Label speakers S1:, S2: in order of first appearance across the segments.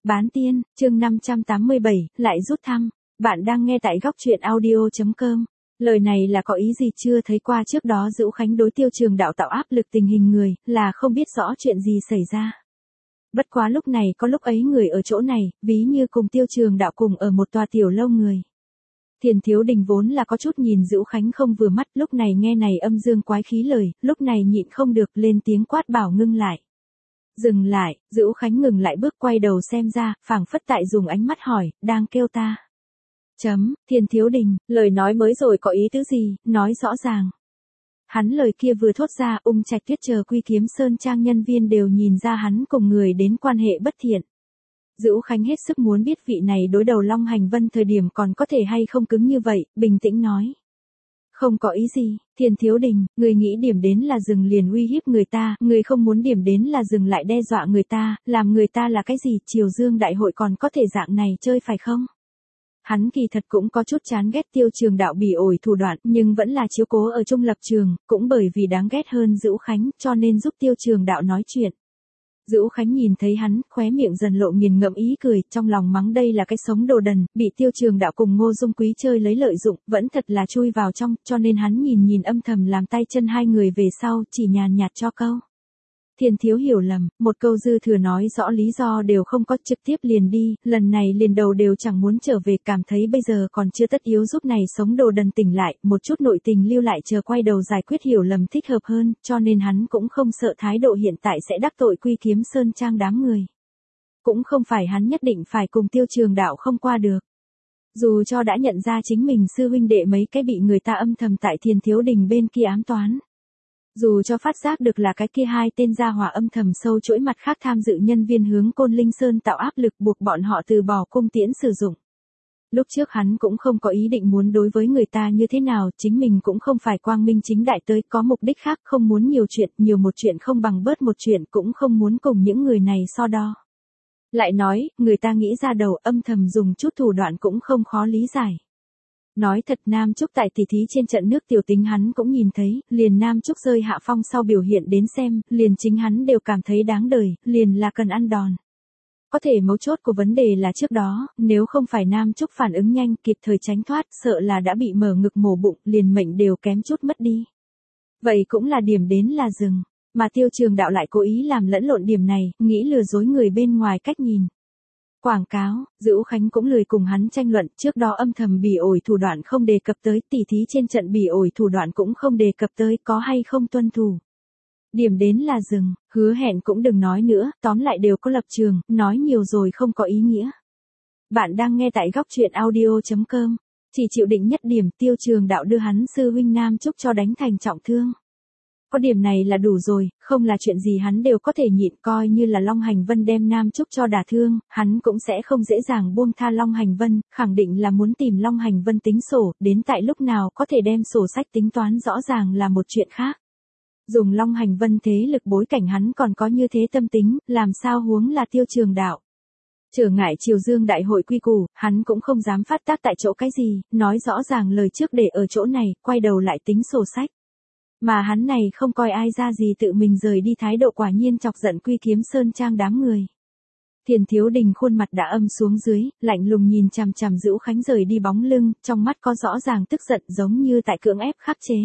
S1: Bán tiên, chương 587, lại rút thăm. Bạn đang nghe tại góc truyện audio.com. Lời này là có ý gì chưa thấy qua trước đó Dữu Khánh đối Tiêu Trường Đạo tạo áp lực tình hình người, là không biết rõ chuyện gì xảy ra. Bất quá lúc này có lúc ấy người ở chỗ này, ví như cùng Tiêu Trường Đạo cùng ở một tòa tiểu lâu người. Thiền Thiếu Đình vốn là có chút nhìn Dữu Khánh không vừa mắt, lúc này nghe này âm dương quái khí lời, lúc này nhịn không được lên tiếng quát bảo ngưng lại. Dừng lại, Dữu Khánh ngừng lại bước quay đầu xem ra, phảng phất tại dùng ánh mắt hỏi, đang kêu ta. Thiền Thiếu Đình, lời nói mới rồi có ý tứ gì, nói rõ ràng. Hắn lời kia vừa thốt ra, Trạch Tuyết chờ Quy Kiếm Sơn trang nhân viên đều nhìn ra hắn cùng người đến quan hệ bất thiện. Dữu Khánh hết sức muốn biết vị này đối đầu Long Hành Vân thời điểm còn có thể hay không cứng như vậy, bình tĩnh nói. Không có ý gì, Thiền Thiếu Đình, người nghĩ điểm đến là dừng liền uy hiếp người ta, người không muốn điểm đến là dừng lại đe dọa người ta, làm người ta là cái gì, Triều Dương đại hội còn có thể dạng này chơi phải không? Hắn kỳ thật cũng có chút chán ghét Tiêu Trường Đạo bỉ ổi thủ đoạn, nhưng vẫn là chiếu cố ở trung lập trường, cũng bởi vì đáng ghét hơn Dữu Khánh, cho nên giúp Tiêu Trường Đạo nói chuyện. Dữu Khánh nhìn thấy hắn, khóe miệng dần lộ nghiền ngẫm ý cười, trong lòng mắng đây là cái sống đồ đần, bị Tiêu Trường Đạo cùng Ngô Dung Quý chơi lấy lợi dụng, vẫn thật là chui vào trong, cho nên hắn nhìn âm thầm làm tay chân hai người về sau, chỉ nhàn nhạt cho câu. Thiền Thiếu hiểu lầm, một câu dư thừa nói rõ lý do đều không có, trực tiếp liền đi, lần này liền đầu đều chẳng muốn trở về, cảm thấy bây giờ còn chưa tất yếu giúp này sống đồ đần tỉnh lại, một chút nội tình lưu lại chờ quay đầu giải quyết hiểu lầm thích hợp hơn, cho nên hắn cũng không sợ thái độ hiện tại sẽ đắc tội Quy Kiếm Sơn trang đám người. Cũng không phải hắn nhất định phải cùng Tiêu Trường Đạo không qua được. Dù cho đã nhận ra chính mình sư huynh đệ mấy cái bị người ta âm thầm tại Thiền Thiếu Đình bên kia ám toán. Dù cho phát giác được là cái kia hai tên gia hỏa âm thầm sâu chuỗi mặt khác tham dự nhân viên hướng Côn Linh Sơn tạo áp lực buộc bọn họ từ bỏ cung tiễn sử dụng. Lúc trước hắn cũng không có ý định muốn đối với người ta như thế nào, chính mình cũng không phải quang minh chính đại tới, có mục đích khác, không muốn nhiều chuyện, nhiều một chuyện không bằng bớt một chuyện, cũng không muốn cùng những người này so đo. Lại nói, người ta nghĩ ra đầu âm thầm dùng chút thủ đoạn cũng không khó lý giải. Nói thật Nam Trúc tại tỷ thí trên trận nước tiểu tính hắn cũng nhìn thấy, liền Nam Trúc rơi hạ phong sau biểu hiện đến xem, liền chính hắn đều cảm thấy đáng đời, liền là cần ăn đòn. Có thể mấu chốt của vấn đề là trước đó, nếu không phải Nam Trúc phản ứng nhanh kịp thời tránh thoát, sợ là đã bị mở ngực mổ bụng, liền mệnh đều kém chút mất đi. Vậy cũng là điểm đến là dừng, mà Tiêu Trường Đạo lại cố ý làm lẫn lộn điểm này, nghĩ lừa dối người bên ngoài cách nhìn. Quảng cáo, Dữu Khánh cũng lười cùng hắn tranh luận, trước đó âm thầm bỉ ổi thủ đoạn không đề cập tới, tỉ thí trên trận bỉ ổi thủ đoạn cũng không đề cập tới, có hay không tuân thủ. Điểm đến là dừng, hứa hẹn cũng đừng nói nữa, tóm lại đều có lập trường, nói nhiều rồi không có ý nghĩa. Bạn đang nghe tại góc truyện audio.com, chỉ chịu định nhất điểm Tiêu Trường Đạo đưa hắn sư huynh Nam Trúc cho đánh thành trọng thương. Có điểm này là đủ rồi, không là chuyện gì hắn đều có thể nhịn, coi như là Long Hành Vân đem Nam Trúc cho đả thương, hắn cũng sẽ không dễ dàng buông tha Long Hành Vân, khẳng định là muốn tìm Long Hành Vân tính sổ, đến tại lúc nào có thể đem sổ sách tính toán rõ ràng là một chuyện khác. Dùng Long Hành Vân thế lực bối cảnh hắn còn có như thế tâm tính, làm sao huống là Tiêu Trường Đạo. Trở ngại Triều Dương đại hội quy củ, hắn cũng không dám phát tác tại chỗ cái gì, nói rõ ràng lời trước để ở chỗ này, quay đầu lại tính sổ sách. Mà hắn này không coi ai ra gì tự mình rời đi thái độ quả nhiên chọc giận Quy Kiếm Sơn trang đám người. Thiền Thiếu Đình khuôn mặt đã âm xuống dưới, lạnh lùng nhìn chằm chằm Dữu Khánh rời đi bóng lưng, trong mắt có rõ ràng tức giận giống như tại cưỡng ép khắc chế.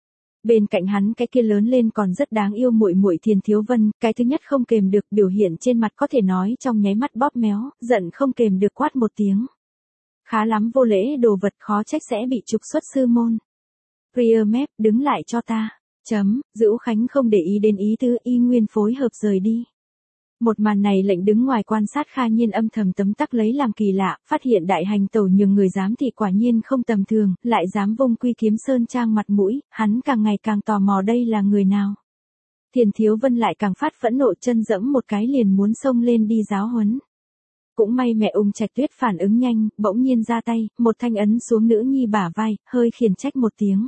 S1: Bên cạnh hắn cái kia lớn lên còn rất đáng yêu muội muội Thiền Thiếu Vân, cái thứ nhất không kềm được biểu hiện trên mặt có thể nói trong nháy mắt bóp méo, giận không kềm được quát một tiếng. Khá lắm vô lễ đồ vật, khó trách sẽ bị trục xuất sư môn. Rear map, đứng lại cho ta. Dữu Khánh không để ý đến ý tứ, y nguyên phối hợp rời đi. Một màn này lệnh đứng ngoài quan sát Kha Nhiên âm thầm tấm tắc lấy làm kỳ lạ, phát hiện đại hành tẩu nhường người dám thì quả nhiên không tầm thường, lại dám vung Quy Kiếm Sơn trang mặt mũi, hắn càng ngày càng tò mò đây là người nào. Thiền Thiếu Vân lại càng phát phẫn nộ, chân dẫm một cái liền muốn xông lên đi giáo huấn. Cũng may mẹ Trạch Tuyết phản ứng nhanh, bỗng nhiên ra tay, một thanh ấn xuống nữ nhi bả vai, hơi khiển trách một tiếng.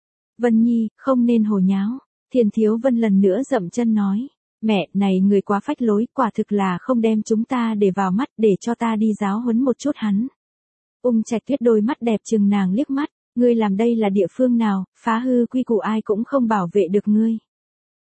S1: Vân Nhi, không nên hồ nháo. Thiền Thiếu Vân lần nữa dậm chân nói. Mẹ, này người quá phách lối, quả thực là không đem chúng ta để vào mắt, để cho ta đi giáo huấn một chút hắn. Trạch Tuyết đôi mắt đẹp chừng nàng liếc mắt, ngươi làm đây là địa phương nào, phá hư quy củ ai cũng không bảo vệ được ngươi.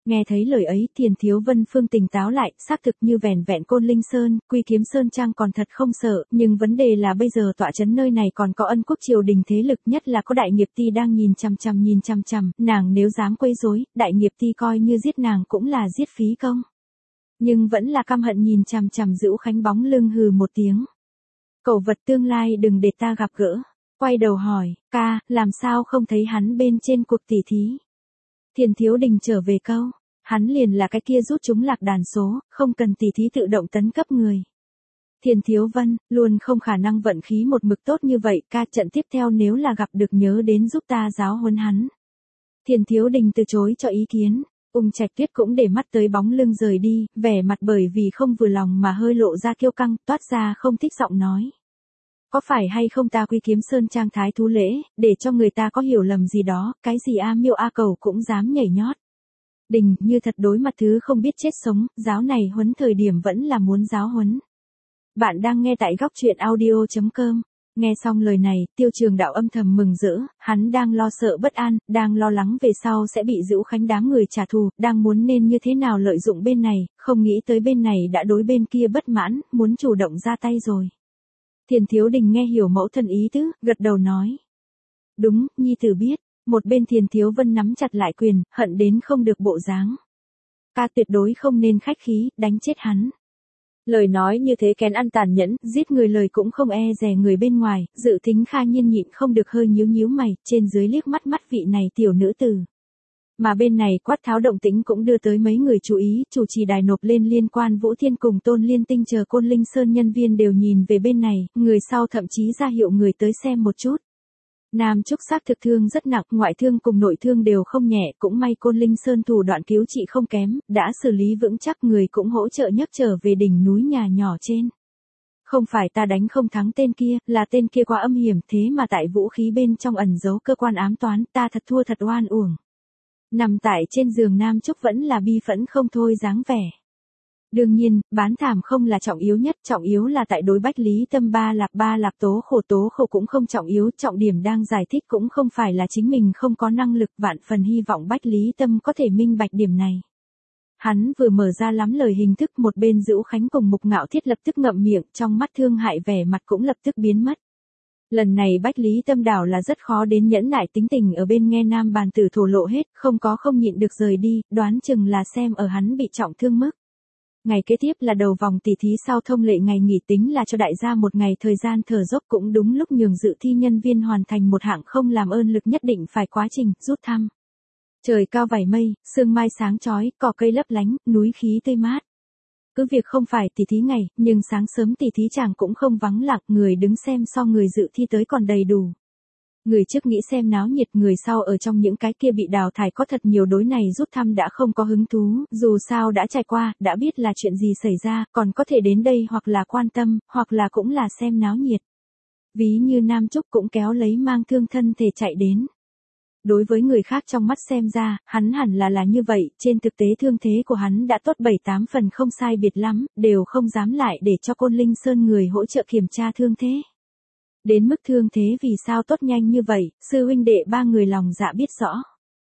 S1: Nghe thấy lời ấy, Thiền Thiếu Vân Phương tỉnh táo lại, xác thực như vẻn vẹn Côn Linh Sơn, Quy Kiếm Sơn Trang còn thật không sợ, nhưng vấn đề là bây giờ tọa trấn nơi này còn có Ân Quốc triều đình thế lực, nhất là có Đại Nghiệp Ti đang nhìn chằm chằm, nàng nếu dám quấy rối, Đại Nghiệp Ti coi như giết nàng cũng là giết phí công. Nhưng vẫn là căm hận nhìn chằm Dữu Khánh bóng lưng hừ một tiếng. Cẩu vật tương lai đừng để ta gặp gỡ. Quay đầu hỏi, ca, làm sao không thấy hắn bên trên cuộc tỉ thí? Thiền Thiếu Đình trở về câu, hắn liền là cái kia rút chúng lạc đàn số, không cần tỉ thí tự động tấn cấp người. Thiền Thiếu Vân, luôn không khả năng vận khí một mực tốt như vậy, ca trận tiếp theo nếu là gặp được nhớ đến giúp ta giáo huấn hắn. Thiền Thiếu Đình từ chối cho ý kiến, Ung Trạch Tuyết cũng để mắt tới bóng lưng rời đi, vẻ mặt bởi vì không vừa lòng mà hơi lộ ra kiêu căng, toát ra không thích giọng nói. Có phải hay không ta Quy Kiếm Sơn Trang thái thú lễ, để cho người ta có hiểu lầm gì đó, cái gì A Miêu A Cầu cũng dám nhảy nhót. Đình, như thật đối mặt thứ không biết chết sống, giáo này huấn thời điểm vẫn là muốn giáo huấn. Bạn đang nghe tại góc truyện audio.com. Nghe xong lời này, Tiêu Trường Đạo âm thầm mừng rỡ, hắn đang lo sợ bất an, đang lo lắng về sau sẽ bị Dữu Khánh đám người trả thù, đang muốn nên như thế nào lợi dụng bên này, không nghĩ tới bên này đã đối bên kia bất mãn, muốn chủ động ra tay rồi. Thiền Thiếu Đình nghe hiểu mẫu thân ý tứ, gật đầu nói. Đúng, nhi tử biết, một bên Thiền Thiếu Vân nắm chặt lại quyền, hận đến không được bộ dáng. Ca tuyệt đối không nên khách khí, đánh chết hắn. Lời nói như thế kén ăn tàn nhẫn, giết người lời cũng không e dè người bên ngoài, Dự Thính Kha nhiên nhịn không được hơi nhíu mày, trên dưới liếc mắt vị này tiểu nữ tử. Mà bên này quát tháo động tĩnh cũng đưa tới mấy người chú ý, chủ trì đài nộp lên liên quan Vũ Thiên cùng Tôn Liên Tinh chờ Côn Linh Sơn nhân viên đều nhìn về bên này, người sau thậm chí ra hiệu người tới xem một chút. Nam Trúc xác thực thương rất nặng, ngoại thương cùng nội thương đều không nhẹ, cũng may Côn Linh Sơn thủ đoạn cứu trị không kém, đã xử lý vững chắc, người cũng hỗ trợ nhấc trở về đỉnh núi nhà nhỏ trên. Không phải ta đánh không thắng tên kia, là tên kia quá âm hiểm, thế mà tại vũ khí bên trong ẩn giấu cơ quan ám toán, ta thật thua thật oan uổng. Nằm tại trên giường Nam Trúc vẫn là bi phẫn không thôi dáng vẻ. Đương nhiên, bán thảm không là trọng yếu nhất, trọng yếu là tại đối Bách Lý Tâm ba lạp tố khổ cũng không trọng yếu, trọng điểm đang giải thích cũng không phải là chính mình không có năng lực, vạn phần hy vọng Bách Lý Tâm có thể minh bạch điểm này. Hắn vừa mở ra lắm lời hình thức, một bên Dữu Khánh cùng Mục Ngạo Thiết lập tức ngậm miệng, trong mắt thương hại vẻ mặt cũng lập tức biến mất. Lần này Bách Lý Tâm đảo là rất khó đến nhẫn nại tính tình ở bên nghe nam bàn tử thổ lộ hết, không nhịn được rời đi, đoán chừng là xem ở hắn bị trọng thương mức. Ngày kế tiếp là đầu vòng tỉ thí sau thông lệ ngày nghỉ, tính là cho đại gia một ngày thời gian thở dốc, cũng đúng lúc nhường dự thi nhân viên hoàn thành một hạng không làm ơn lực nhất định phải quá trình, rút thăm. Trời cao vảy mây, sương mai sáng chói, cỏ cây lấp lánh, núi khí tươi mát. Cứ việc không phải tỉ thí ngày, nhưng sáng sớm tỉ thí chàng cũng không vắng lặng, người đứng xem so người dự thi tới còn đầy đủ. Người trước nghĩ xem náo nhiệt, người sau ở trong những cái kia bị đào thải có thật nhiều, đối này rút thăm đã không có hứng thú, dù sao đã trải qua, đã biết là chuyện gì xảy ra, còn có thể đến đây hoặc là quan tâm, hoặc là cũng là xem náo nhiệt. Ví như Nam Trúc cũng kéo lấy mang thương thân thể chạy đến. Đối với người khác trong mắt xem ra, hắn hẳn là như vậy, trên thực tế thương thế của hắn đã tốt 7-8 phần không sai biệt lắm, đều không dám lại để cho Côn Linh Sơn người hỗ trợ kiểm tra thương thế. Đến mức thương thế vì sao tốt nhanh như vậy, sư huynh đệ ba người lòng dạ biết rõ.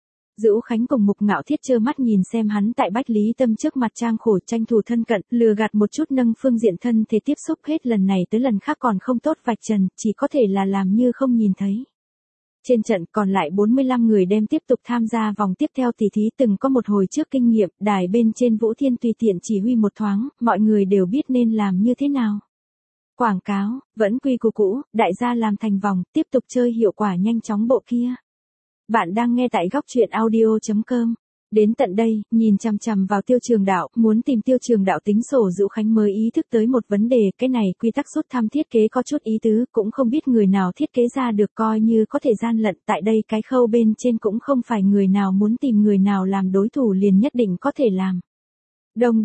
S1: Dữu Khánh cùng Mục Ngạo Thiết trơ mắt nhìn xem hắn tại Bách Lý Tâm trước mặt trang khổ tranh thủ thân cận, lừa gạt một chút nâng phương diện thân thể tiếp xúc, hết lần này tới lần khác còn không tốt vạch trần, chỉ có thể là làm như không nhìn thấy. Trên trận còn lại 45 người đem tiếp tục tham gia vòng tiếp theo tỉ thí, từng có một hồi trước kinh nghiệm, đài bên trên Vũ Thiên tùy tiện chỉ huy một thoáng, mọi người đều biết nên làm như thế nào. Quảng cáo, vẫn quy củ cũ, đại gia làm thành vòng, tiếp tục chơi hiệu quả nhanh chóng bộ kia. Bạn đang nghe tại góc truyện audio.com. Đến tận đây, nhìn chằm vào Tiêu Trường Đạo, muốn tìm Tiêu Trường Đạo tính sổ, Dữu Khánh mới ý thức tới một vấn đề, cái này quy tắc rút thăm thiết kế có chút ý tứ, cũng không biết người nào thiết kế ra được, coi như có thể gian lận, tại đây cái khâu bên trên cũng không phải người nào muốn tìm người nào làm đối thủ liền nhất định có thể làm. Đông.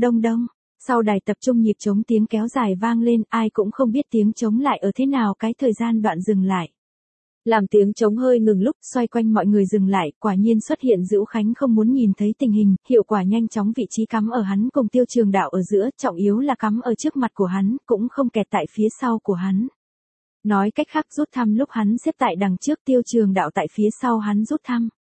S1: Sau đài tập trung nhịp trống tiếng kéo dài vang lên, ai cũng không biết tiếng trống lại ở thế nào cái thời gian đoạn dừng lại. Làm tiếng trống hơi ngừng lúc, xoay quanh mọi người dừng lại, quả nhiên xuất hiện Dữu Khánh không muốn nhìn thấy tình hình, hiệu quả nhanh chóng vị trí cắm ở hắn cùng Tiêu Trường Đạo ở giữa, trọng yếu là cắm ở trước mặt của hắn, cũng không kẹt tại phía sau của hắn. Nói cách khác, rút thăm lúc hắn xếp tại đằng trước, Tiêu Trường Đạo tại phía sau hắn rút thăm.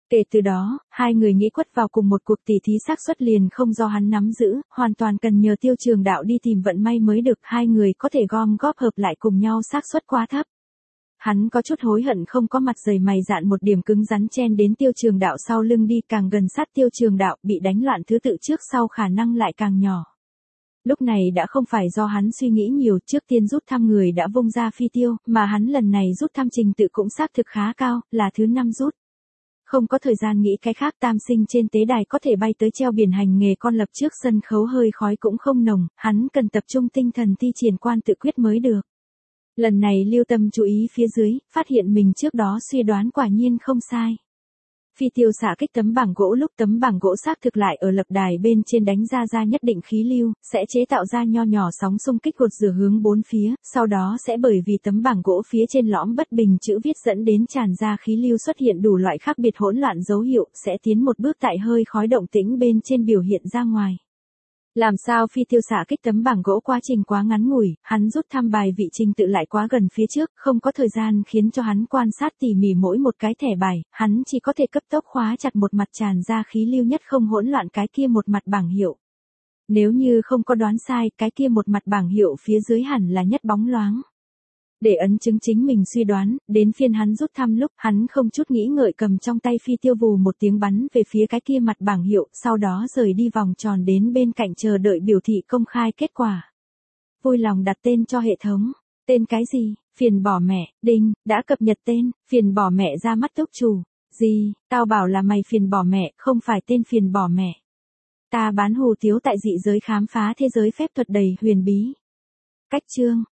S1: Kể từ đó, hai người nghĩ quất vào cùng một cuộc tỉ thí xác suất liền không do hắn nắm giữ, hoàn toàn cần nhờ Tiêu Trường Đạo đi tìm vận may mới được, hai người có thể gom góp hợp lại cùng nhau xác suất quá thấp. Hắn có chút hối hận không có mặt dày mày dạn một điểm cứng rắn chen đến Tiêu Trường Đạo sau lưng đi, càng gần sát Tiêu Trường Đạo bị đánh loạn thứ tự trước sau khả năng lại càng nhỏ. Lúc này đã không phải do hắn suy nghĩ nhiều, trước tiên rút thăm người đã vung ra phi tiêu, mà hắn lần này rút thăm trình tự cũng xác thực khá cao, là thứ 5 rút. Không có thời gian nghĩ cái khác, tam sinh trên tế đài có thể bay tới treo biển hành nghề con lập trước sân khấu hơi khói cũng không nồng, hắn cần tập trung tinh thần thi triển quan tự quyết mới được. Lần này lưu tâm chú ý phía dưới, phát hiện mình trước đó suy đoán quả nhiên không sai. Phi tiêu xạ kích tấm bảng gỗ lúc tấm bảng gỗ xác thực lại ở lập đài bên trên đánh ra nhất định khí lưu, sẽ chế tạo ra nho nhỏ sóng xung kích gột rửa hướng bốn phía, sau đó sẽ bởi vì tấm bảng gỗ phía trên lõm bất bình chữ viết dẫn đến tràn ra khí lưu xuất hiện đủ loại khác biệt hỗn loạn dấu hiệu, sẽ tiến một bước tại hơi khói động tĩnh bên trên biểu hiện ra ngoài. Làm sao phi tiêu xạ kích tấm bảng gỗ quá trình quá ngắn ngủi, hắn rút thăm bài vị trình tự lại quá gần phía trước, không có thời gian khiến cho hắn quan sát tỉ mỉ mỗi một cái thẻ bài, hắn chỉ có thể cấp tốc khóa chặt một mặt tràn ra khí lưu nhất không hỗn loạn cái kia một mặt bảng hiệu. Nếu như không có đoán sai, cái kia một mặt bảng hiệu phía dưới hẳn là nhất bóng loáng. Để ấn chứng chính mình suy đoán, đến phiên hắn rút thăm lúc, hắn không chút nghĩ ngợi cầm trong tay phi tiêu vù một tiếng bắn về phía cái kia mặt bảng hiệu, sau đó rời đi vòng tròn đến bên cạnh chờ đợi biểu thị công khai kết quả. Vui lòng đặt tên cho hệ thống. Tên cái gì? Phiền bỏ mẹ, đinh, đã cập nhật tên, phiền bỏ mẹ ra mắt túc chủ. Gì, tao bảo là mày phiền bỏ mẹ, không phải tên phiền bỏ mẹ. Ta bán hù tiếu tại dị giới khám phá thế giới phép thuật đầy huyền bí. Cách chương.